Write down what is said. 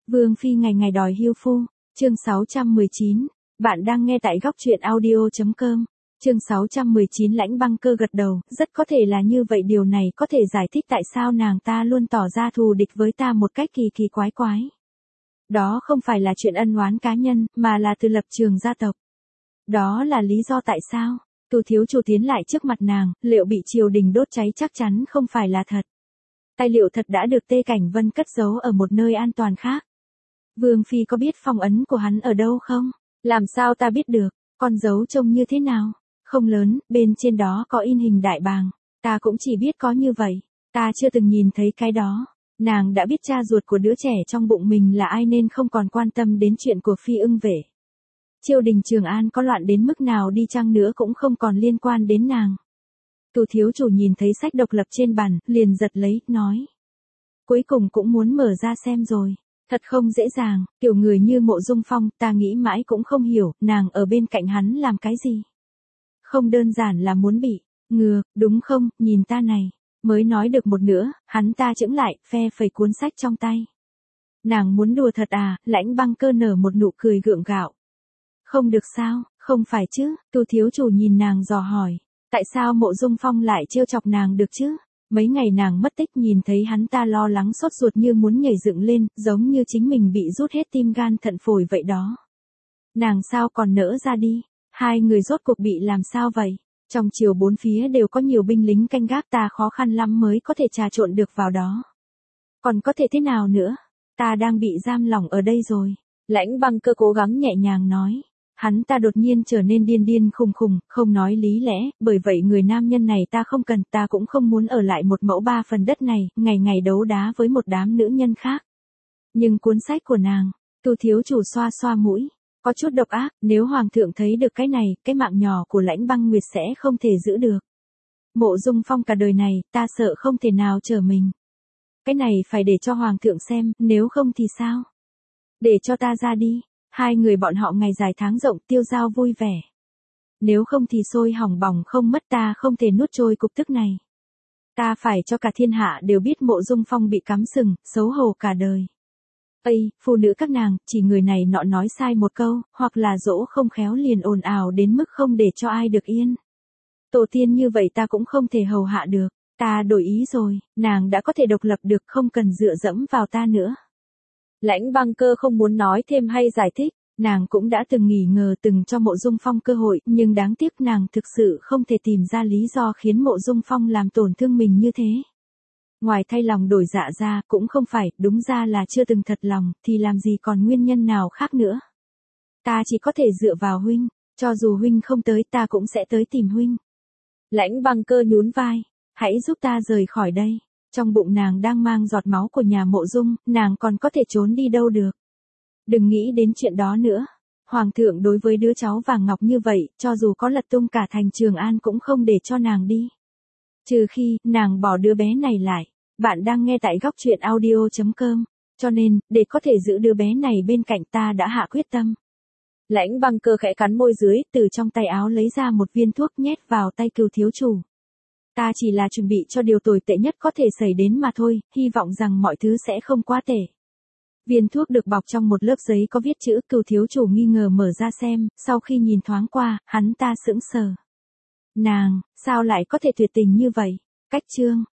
Vương phi ngày ngày đòi hưu phu, chương 619, bạn đang nghe tại góc truyện audio.com, chương 619 Lãnh Băng Cơ gật đầu, rất có thể là như vậy, điều này có thể giải thích tại sao nàng ta luôn tỏ ra thù địch với ta một cách kỳ kỳ quái quái. Đó không phải là chuyện ân oán cá nhân, mà là từ lập trường gia tộc. Đó là lý do tại sao, Cửu thiếu chủ tiến lại trước mặt nàng, liệu bị triều đình đốt cháy chắc chắn không phải là thật. Tài liệu thật đã được Tê Cảnh Vân cất giấu ở một nơi an toàn khác. Vương phi có biết phong ấn của hắn ở đâu không? Làm sao ta biết được, con dấu trông như thế nào? Không lớn, bên trên đó có in hình đại bàng. Ta cũng chỉ biết có như vậy, ta chưa từng nhìn thấy cái đó. Nàng đã biết cha ruột của đứa trẻ trong bụng mình là ai nên không còn quan tâm đến chuyện của Phi Ưng Vệ. Triều đình Trường An có loạn đến mức nào đi chăng nữa cũng không còn liên quan đến nàng. Cửu thiếu chủ nhìn thấy sách độc lập trên bàn, liền giật lấy, nói. Cuối cùng cũng muốn mở ra xem rồi. Thật không dễ dàng, kiểu người như Mộ Dung Phong, ta nghĩ mãi cũng không hiểu, nàng ở bên cạnh hắn làm cái gì. Không đơn giản là muốn bị ngược, đúng không, nhìn ta này. Mới nói được một nữa, hắn ta chững lại, phe phẩy cuốn sách trong tay. Nàng muốn đùa thật à? Lãnh Băng Cơ nở một nụ cười gượng gạo. Không được sao, không phải chứ? Cửu thiếu chủ nhìn nàng dò hỏi. Tại sao Mộ Dung Phong lại trêu chọc nàng được chứ? Mấy ngày nàng mất tích, nhìn thấy hắn ta lo lắng sốt ruột như muốn nhảy dựng lên, giống như chính mình bị rút hết tim gan thận phổi vậy đó. Nàng sao còn nỡ ra đi? Hai người rốt cuộc bị làm sao vậy? Trong triều bốn phía đều có nhiều binh lính canh gác, ta khó khăn lắm mới có thể trà trộn được vào đó. Còn có thể thế nào nữa? Ta đang bị giam lỏng ở đây rồi. Lãnh Băng Cơ cố gắng nhẹ nhàng nói. Hắn ta đột nhiên trở nên điên điên khùng khùng, không nói lý lẽ, bởi vậy người nam nhân này ta không cần, ta cũng không muốn ở lại một mẫu ba phần đất này, ngày ngày đấu đá với một đám nữ nhân khác. Nhưng cuốn sách của nàng, Cửu thiếu chủ xoa xoa mũi, có chút độc ác, nếu hoàng thượng thấy được cái này, cái mạng nhỏ của Lãnh Băng Nguyệt sẽ không thể giữ được. Mộ Dung Phong cả đời này, ta sợ không thể nào trở mình. Cái này phải để cho hoàng thượng xem, nếu không thì sao? Để cho ta ra đi. Hai người bọn họ ngày dài tháng rộng tiêu dao vui vẻ. Nếu không thì sôi hỏng bỏng không mất, ta không thể nuốt trôi cục tức này. Ta phải cho cả thiên hạ đều biết Mộ Dung Phong bị cắm sừng, xấu hổ cả đời. Ây, phụ nữ các nàng, chỉ người này nọ nói sai một câu, hoặc là dỗ không khéo liền ồn ào đến mức không để cho ai được yên. Tổ tiên như vậy ta cũng không thể hầu hạ được, ta đổi ý rồi, nàng đã có thể độc lập được, không cần dựa dẫm vào ta nữa. Lãnh Băng Cơ không muốn nói thêm hay giải thích, nàng cũng đã từng nghi ngờ từng cho Mộ Dung Phong cơ hội, nhưng đáng tiếc nàng thực sự không thể tìm ra lý do khiến Mộ Dung Phong làm tổn thương mình như thế. Ngoài thay lòng đổi dạ ra, cũng không phải, đúng ra là chưa từng thật lòng, thì làm gì còn nguyên nhân nào khác nữa. Ta chỉ có thể dựa vào huynh, cho dù huynh không tới ta cũng sẽ tới tìm huynh. Lãnh Băng Cơ nhún vai, hãy giúp ta rời khỏi đây. Trong bụng nàng đang mang giọt máu của nhà Mộ Dung, nàng còn có thể trốn đi đâu được. Đừng nghĩ đến chuyện đó nữa. Hoàng thượng đối với đứa cháu vàng ngọc như vậy, cho dù có lật tung cả thành Trường An cũng không để cho nàng đi. Trừ khi, nàng bỏ đứa bé này lại. Bạn đang nghe tại góc truyện audio.com. Cho nên, để có thể giữ đứa bé này bên cạnh ta đã hạ quyết tâm. Lãnh Băng Cơ khẽ cắn môi dưới, từ trong tay áo lấy ra một viên thuốc nhét vào tay Cửu thiếu chủ. Ta chỉ là chuẩn bị cho điều tồi tệ nhất có thể xảy đến mà thôi, hy vọng rằng mọi thứ sẽ không quá tệ. Viên thuốc được bọc trong một lớp giấy có viết chữ. Cửu thiếu chủ nghi ngờ mở ra xem, sau khi nhìn thoáng qua, hắn ta sững sờ. Nàng, sao lại có thể tuyệt tình như vậy? Cách chương,